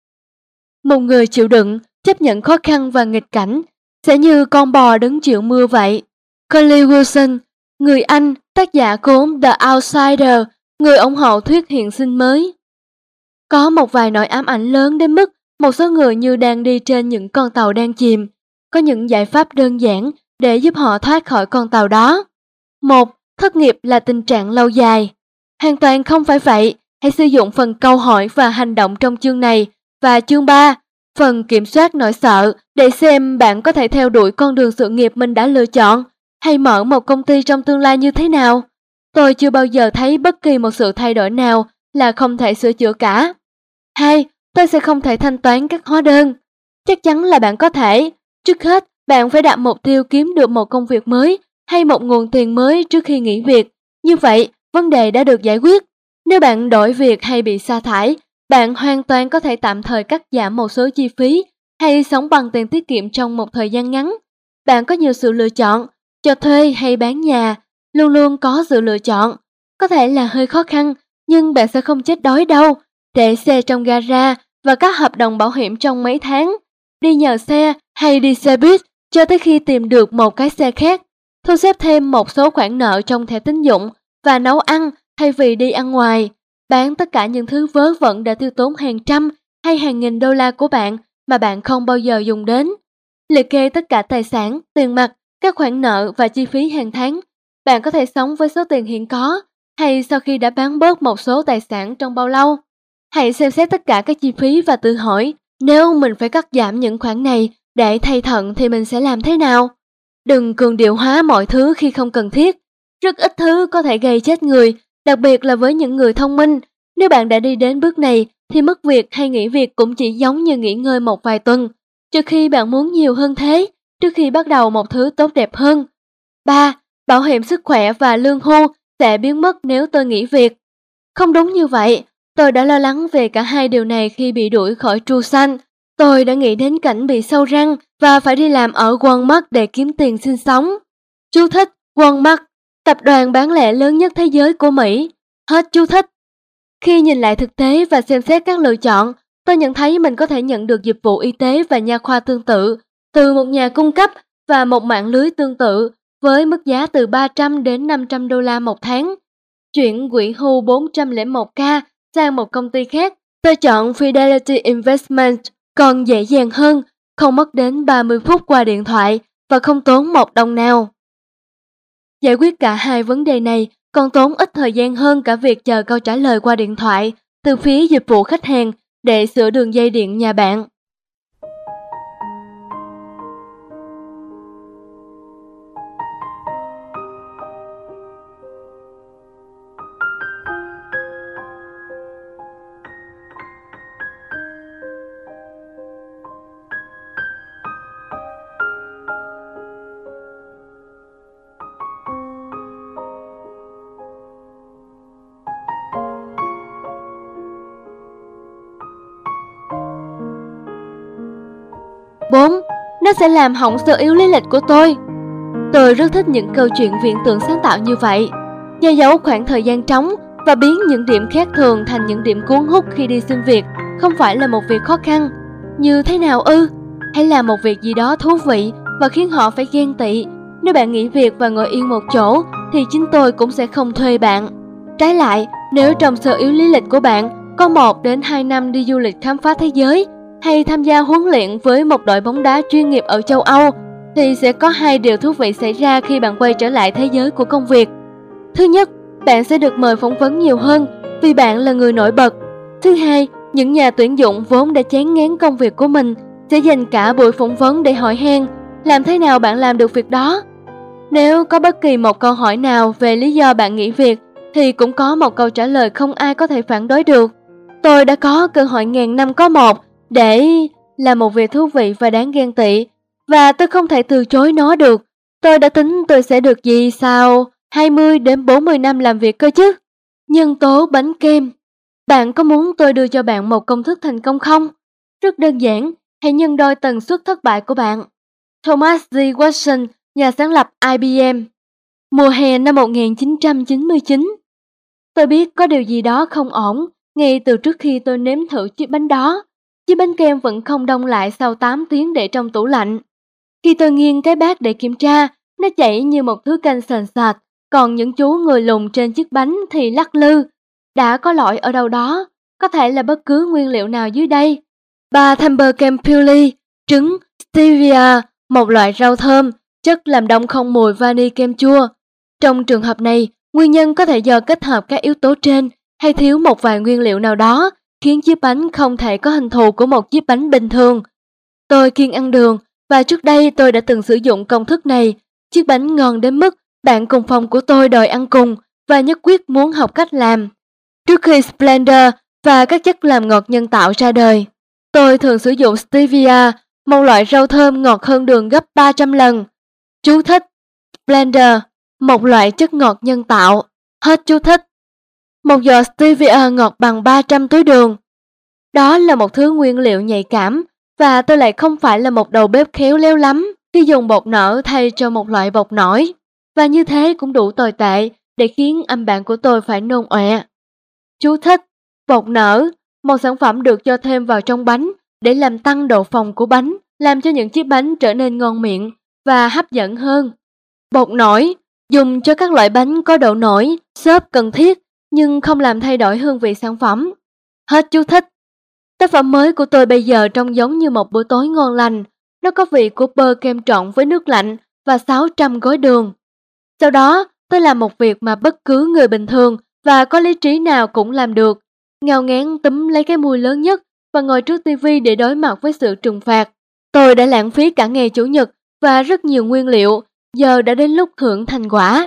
Một người chịu đựng, chấp nhận khó khăn và nghịch cảnh, sẽ như con bò đứng chịu mưa vậy. Conley Wilson, người Anh, tác giả cuốn The Outsider, người ủng hộ thuyết hiện sinh mới. Có một vài nỗi ám ảnh lớn đến mức một số người như đang đi trên những con tàu đang chìm. Có những giải pháp đơn giản để giúp họ thoát khỏi con tàu đó. 1. Thất nghiệp là tình trạng lâu dài. Hoàn toàn không phải vậy. Hãy sử dụng phần câu hỏi và hành động trong chương này và chương 3, phần kiểm soát nỗi sợ, để xem bạn có thể theo đuổi con đường sự nghiệp mình đã lựa chọn hay mở một công ty trong tương lai như thế nào. Tôi chưa bao giờ thấy bất kỳ một sự thay đổi nào là không thể sửa chữa cả. 2. Tôi sẽ không thể thanh toán các hóa đơn. Chắc chắn là bạn có thể. Trước hết, bạn phải đặt mục tiêu kiếm được một công việc mới hay một nguồn tiền mới trước khi nghỉ việc. Như vậy, vấn đề đã được giải quyết. Nếu bạn đổi việc hay bị sa thải, bạn hoàn toàn có thể tạm thời cắt giảm một số chi phí hay sống bằng tiền tiết kiệm trong một thời gian ngắn. Bạn có nhiều sự lựa chọn, cho thuê hay bán nhà, luôn luôn có sự lựa chọn. Có thể là hơi khó khăn, nhưng bạn sẽ không chết đói đâu. Để xe trong gara và các hợp đồng bảo hiểm trong mấy tháng. Đi nhờ xe hay đi xe buýt cho tới khi tìm được một cái xe khác. Thu xếp thêm một số khoản nợ trong thẻ tín dụng và nấu ăn thay vì đi ăn ngoài. Bán tất cả những thứ vớ vẩn đã tiêu tốn hàng trăm hay hàng nghìn đô la của bạn mà bạn không bao giờ dùng đến. Liệt kê tất cả tài sản, tiền mặt, các khoản nợ và chi phí hàng tháng. Bạn có thể sống với số tiền hiện có hay sau khi đã bán bớt một số tài sản trong bao lâu. Hãy xem xét tất cả các chi phí và tự hỏi, nếu mình phải cắt giảm những khoản này để thay thận thì mình sẽ làm thế nào? Đừng cường điệu hóa mọi thứ khi không cần thiết. Rất ít thứ có thể gây chết người, đặc biệt là với những người thông minh. Nếu bạn đã đi đến bước này thì mất việc hay nghỉ việc cũng chỉ giống như nghỉ ngơi một vài tuần, trừ khi bạn muốn nhiều hơn thế, trước khi bắt đầu một thứ tốt đẹp hơn. 3. Bảo hiểm sức khỏe và lương hưu sẽ biến mất nếu tôi nghỉ việc. Không đúng như vậy, tôi đã lo lắng về cả hai điều này khi bị đuổi khỏi Trusan. Tôi đã nghĩ đến cảnh bị sâu răng và phải đi làm ở Walmart để kiếm tiền sinh sống. Chú thích: Walmart, tập đoàn bán lẻ lớn nhất thế giới của Mỹ. Hết chú thích. Khi nhìn lại thực tế và xem xét các lựa chọn, tôi nhận thấy mình có thể nhận được dịch vụ y tế và nha khoa tương tự từ một nhà cung cấp và một mạng lưới tương tự với mức giá từ 300 đến 500 đô la một tháng. Chuyển quỹ hưu 401k sang một công ty khác, tôi chọn Fidelity Investment, còn dễ dàng hơn, không mất đến 30 phút qua điện thoại và không tốn một đồng nào. Giải quyết cả hai vấn đề này còn tốn ít thời gian hơn cả việc chờ câu trả lời qua điện thoại từ phía dịch vụ khách hàng để sửa đường dây điện nhà bạn. Bốn, nó sẽ làm hỏng sơ yếu lý lịch của tôi. Tôi rất thích những câu chuyện viễn tưởng sáng tạo như vậy. Che giấu khoảng thời gian trống và biến những điểm khác thường thành những điểm cuốn hút khi đi xin việc không phải là một việc khó khăn. Như thế nào ư? Hãy làm một việc gì đó thú vị và khiến họ phải ghen tị. Nếu bạn nghỉ việc và ngồi yên một chỗ thì chính tôi cũng sẽ không thuê bạn. Trái lại, nếu trong sơ yếu lý lịch của bạn có 1 đến 2 năm đi du lịch khám phá thế giới hay tham gia huấn luyện với một đội bóng đá chuyên nghiệp ở châu Âu, thì sẽ có hai điều thú vị xảy ra khi bạn quay trở lại thế giới của công việc. Thứ nhất, bạn sẽ được mời phỏng vấn nhiều hơn vì bạn là người nổi bật. Thứ hai, những nhà tuyển dụng vốn đã chán ngán công việc của mình sẽ dành cả buổi phỏng vấn để hỏi han làm thế nào bạn làm được việc đó. Nếu có bất kỳ một câu hỏi nào về lý do bạn nghỉ việc thì cũng có một câu trả lời không ai có thể phản đối được. Tôi đã có cơ hội ngàn năm có một để làm một việc thú vị và đáng ghen tị, và tôi không thể từ chối nó được. Tôi đã tính tôi sẽ được gì sau 20 đến 40 năm làm việc cơ chứ. Nhân tố bánh kem. Bạn có muốn tôi đưa cho bạn một công thức thành công không? Rất đơn giản, hãy nhân đôi tần suất thất bại của bạn. Thomas G. Watson, nhà sáng lập IBM. Mùa hè năm 1999. Tôi biết có điều gì đó không ổn ngay từ trước khi tôi nếm thử chiếc bánh đó. Chiếc bánh kem vẫn không đông lại sau 8 tiếng để trong tủ lạnh. Khi tôi nghiêng cái bát để kiểm tra, nó chảy như một thứ canh sền sệt, còn những chú người lùn trên chiếc bánh thì lắc lư. Đã có lỗi ở đâu đó, có thể là bất cứ nguyên liệu nào dưới đây. 3 thimble kem Purely, trứng, stevia, một loại rau thơm, chất làm đông không mùi vani kem chua. Trong trường hợp này, nguyên nhân có thể do kết hợp các yếu tố trên hay thiếu một vài nguyên liệu nào đó, khiến chiếc bánh không thể có hình thù của một chiếc bánh bình thường. Tôi kiêng ăn đường và trước đây tôi đã từng sử dụng công thức này. Chiếc bánh ngon đến mức bạn cùng phòng của tôi đòi ăn cùng và nhất quyết muốn học cách làm. Trước khi Splenda và các chất làm ngọt nhân tạo ra đời, tôi thường sử dụng stevia, một loại rau thơm ngọt hơn đường gấp 300 lần. Chú thích: Splenda, một loại chất ngọt nhân tạo. Hết chú thích. Một giọt stevia ngọt bằng 300 túi đường. Đó là một thứ nguyên liệu nhạy cảm, và tôi lại không phải là một đầu bếp khéo léo lắm khi dùng bột nở thay cho một loại bột nổi. và như thế cũng đủ tồi tệ để khiến anh bạn của tôi phải nôn ọe. Chú thích: bột nở, một sản phẩm được cho thêm vào trong bánh để làm tăng độ phồng của bánh, làm cho những chiếc bánh trở nên ngon miệng và hấp dẫn hơn. Bột nổi, dùng cho các loại bánh có độ nổi, xốp cần thiết nhưng không làm thay đổi hương vị sản phẩm. Hết chú thích. Tác phẩm mới của tôi bây giờ trông giống như một bữa tối ngon lành. Nó có vị của bơ kem trộn với nước lạnh và 600 gói đường. Sau đó, tôi làm một việc mà bất cứ người bình thường và có lý trí nào cũng làm được. Ngao ngán túm lấy cái mui lớn nhất và ngồi trước tivi để đối mặt với sự trừng phạt. Tôi đã lãng phí cả ngày Chủ nhật và rất nhiều nguyên liệu, giờ đã đến lúc hưởng thành quả.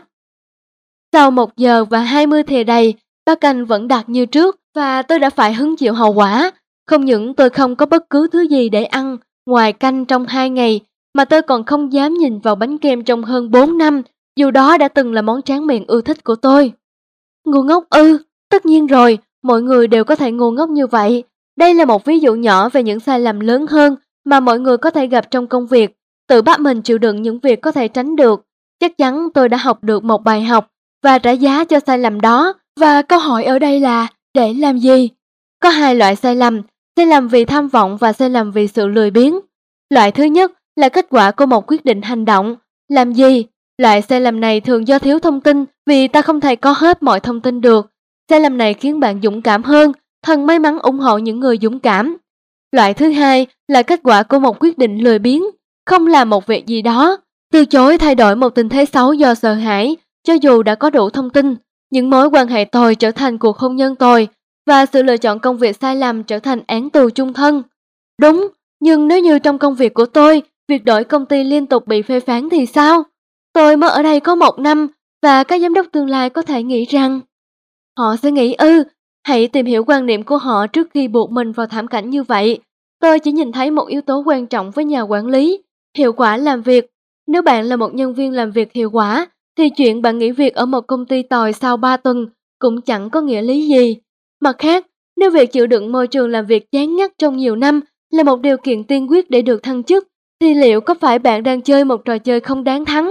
Sau 1 giờ và 20 thìa đầy, bát canh vẫn đặc như trước và tôi đã phải hứng chịu hậu quả. Không những tôi không có bất cứ thứ gì để ăn ngoài canh trong 2 ngày, mà tôi còn không dám nhìn vào bánh kem trong hơn 4 năm, dù đó đã từng là món tráng miệng ưa thích của tôi. Ngu ngốc ư? Tất nhiên rồi, mọi người đều có thể ngu ngốc như vậy. Đây là một ví dụ nhỏ về những sai lầm lớn hơn mà mọi người có thể gặp trong công việc. Tự bắt mình chịu đựng những việc có thể tránh được. Chắc chắn tôi đã học được một bài học và trả giá cho sai lầm đó. Và câu hỏi ở đây là để làm gì? Có 2 loại sai lầm vì tham vọng và sai lầm vì sự lười biếng. Loại thứ nhất là kết quả của một quyết định hành động. Làm gì? Loại sai lầm này thường do thiếu thông tin vì ta không thể có hết mọi thông tin được. Sai lầm này khiến bạn dũng cảm hơn, thần may mắn ủng hộ những người dũng cảm. Loại thứ hai là kết quả của một quyết định lười biếng, không làm một việc gì đó, từ chối thay đổi một tình thế xấu do sợ hãi, cho dù đã có đủ thông tin. Những mối quan hệ tồi trở thành cuộc hôn nhân tồi, và sự lựa chọn công việc sai lầm trở thành án tù chung thân. Đúng, nhưng nếu như trong công việc của tôi, việc đổi công ty liên tục bị phê phán thì sao? Tôi mới ở đây có 1 năm, và các giám đốc tương lai có thể nghĩ rằng họ sẽ nghĩ hãy tìm hiểu quan niệm của họ trước khi buộc mình vào thảm cảnh như vậy. Tôi chỉ nhìn thấy một yếu tố quan trọng với nhà quản lý, hiệu quả làm việc. Nếu bạn là một nhân viên làm việc hiệu quả, thì chuyện bạn nghỉ việc ở một công ty tồi sau 3 tuần cũng chẳng có nghĩa lý gì. Mặt khác, nếu việc chịu đựng môi trường làm việc chán ngắt trong nhiều năm là một điều kiện tiên quyết để được thăng chức, thì liệu có phải bạn đang chơi một trò chơi không đáng thắng?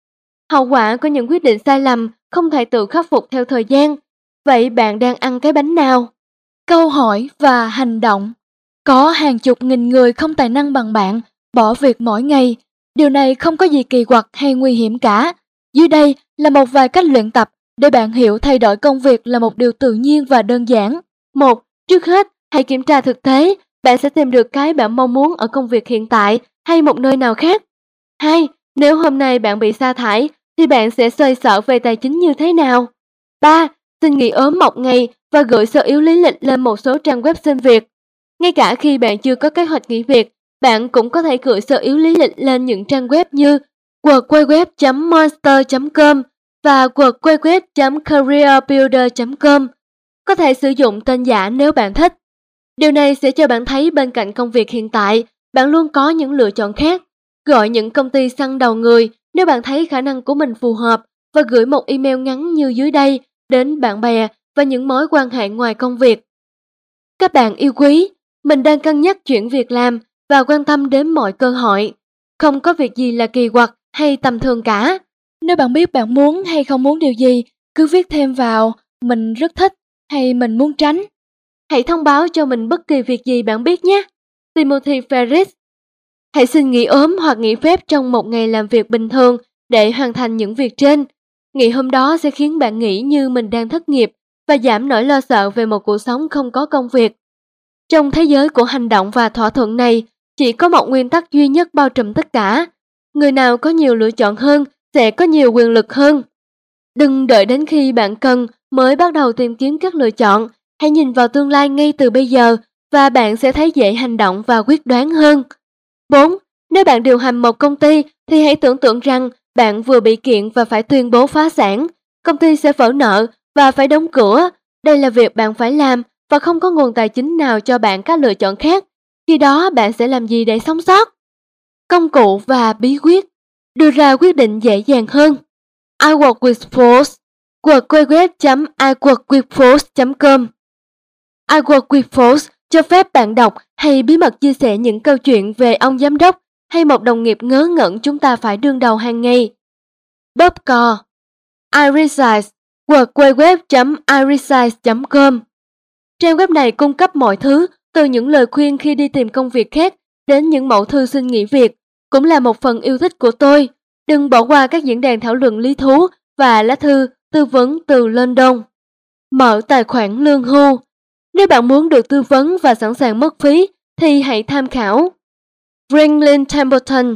Hậu quả của những quyết định sai lầm không thể tự khắc phục theo thời gian. Vậy bạn đang ăn cái bánh nào? Câu hỏi và hành động. Có hàng chục nghìn người không tài năng bằng bạn bỏ việc mỗi ngày. Điều này không có gì kỳ quặc hay nguy hiểm cả. Dưới đây là một vài cách luyện tập để bạn hiểu thay đổi công việc là một điều tự nhiên và đơn giản. 1. Trước hết, hãy kiểm tra thực tế bạn sẽ tìm được cái bạn mong muốn ở công việc hiện tại hay một nơi nào khác. 2. Nếu hôm nay bạn bị sa thải thì bạn sẽ xoay sở về tài chính như thế nào? 3. Xin nghỉ ốm 1 ngày và gửi sơ yếu lý lịch lên một số trang web xin việc. Ngay cả khi bạn chưa có kế hoạch nghỉ việc, bạn cũng có thể gửi sơ yếu lý lịch lên những trang web như www.monster.com và www.careerbuilder.com. Có thể sử dụng tên giả nếu bạn thích. Điều này sẽ cho bạn thấy bên cạnh công việc hiện tại, bạn luôn có những lựa chọn khác. Gọi những công ty săn đầu người nếu bạn thấy khả năng của mình phù hợp và gửi một email ngắn như dưới đây đến bạn bè và những mối quan hệ ngoài công việc. Các bạn yêu quý, mình đang cân nhắc chuyển việc làm và quan tâm đến mọi cơ hội. Không có việc gì là kỳ quặc hay tầm thường cả. Nếu bạn biết bạn muốn hay không muốn điều gì, cứ viết thêm vào mình rất thích hay mình muốn tránh. Hãy thông báo cho mình bất kỳ việc gì bạn biết nhé. Timothy Ferris. Hãy xin nghỉ ốm hoặc nghỉ phép trong một ngày làm việc bình thường để hoàn thành những việc trên. Nghỉ hôm đó sẽ khiến bạn nghĩ như mình đang thất nghiệp và giảm nỗi lo sợ về một cuộc sống không có công việc. Trong thế giới của hành động và thỏa thuận này, chỉ có một nguyên tắc duy nhất bao trùm tất cả. Người nào có nhiều lựa chọn hơn sẽ có nhiều quyền lực hơn. Đừng đợi đến khi bạn cần mới bắt đầu tìm kiếm các lựa chọn. Hãy nhìn vào tương lai ngay từ bây giờ và bạn sẽ thấy dễ hành động và quyết đoán hơn. 4. Nếu bạn điều hành một công ty thì hãy tưởng tượng rằng bạn vừa bị kiện và phải tuyên bố phá sản. Công ty sẽ vỡ nợ và phải đóng cửa. Đây là việc bạn phải làm và không có nguồn tài chính nào cho bạn các lựa chọn khác. Khi đó bạn sẽ làm gì để sống sót? Công cụ và bí quyết. Đưa ra quyết định dễ dàng hơn. I work with force. www.iworkwithforce.com. I work with force cho phép bạn đọc hay bí mật chia sẻ những câu chuyện về ông giám đốc hay một đồng nghiệp ngớ ngẩn chúng ta phải đương đầu hàng ngày. bóp cò. iResize, www.iresize.com. Trang web này cung cấp mọi thứ, từ những lời khuyên khi đi tìm công việc khác đến những mẫu thư xin nghỉ việc, cũng là một phần yêu thích của tôi. Đừng bỏ qua các diễn đàn thảo luận lý thú và lá thư tư vấn từ London. Mở tài khoản lương hưu. Nếu bạn muốn được tư vấn và sẵn sàng mất phí thì hãy tham khảo Franklin Templeton,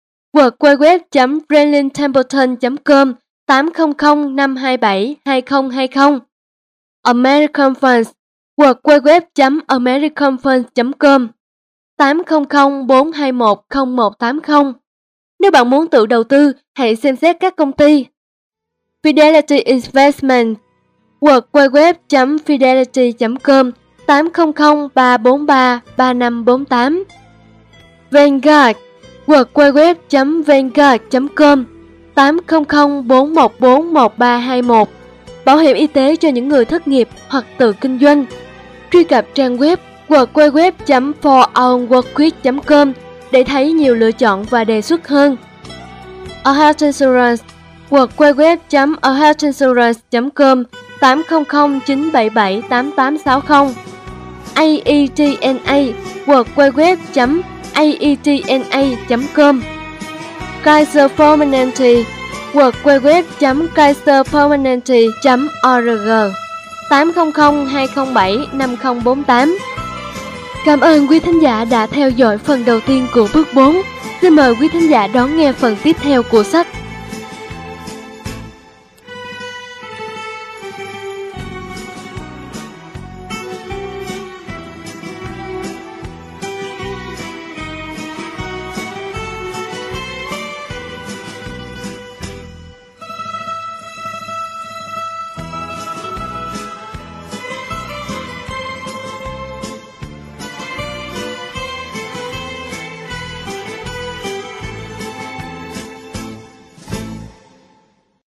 www.franklinTempleton.com 800-527-2020. American Funds, www.americanfunds.com 800-421-0180. Nếu bạn muốn tự đầu tư, hãy xem xét các công ty Fidelity Investment, www.fidelity.com 800-343-3548. Vanguard, www.vanguard.com 800-414-1321. Bảo hiểm y tế cho những người thất nghiệp hoặc tự kinh doanh. Truy cập trang web www.forourworkweek.com để thấy nhiều lựa chọn và đề xuất hơn. A Health Insurance, www.ahealthinsurance.com 800-977-8860. AETNA, www.aetna.com. Kaiser Permanente, www.kaiserpermanente.org 800-207-5048. Cảm ơn quý thính giả đã theo dõi phần đầu tiên của bước 4. Xin mời quý thính giả đón nghe phần tiếp theo của sách.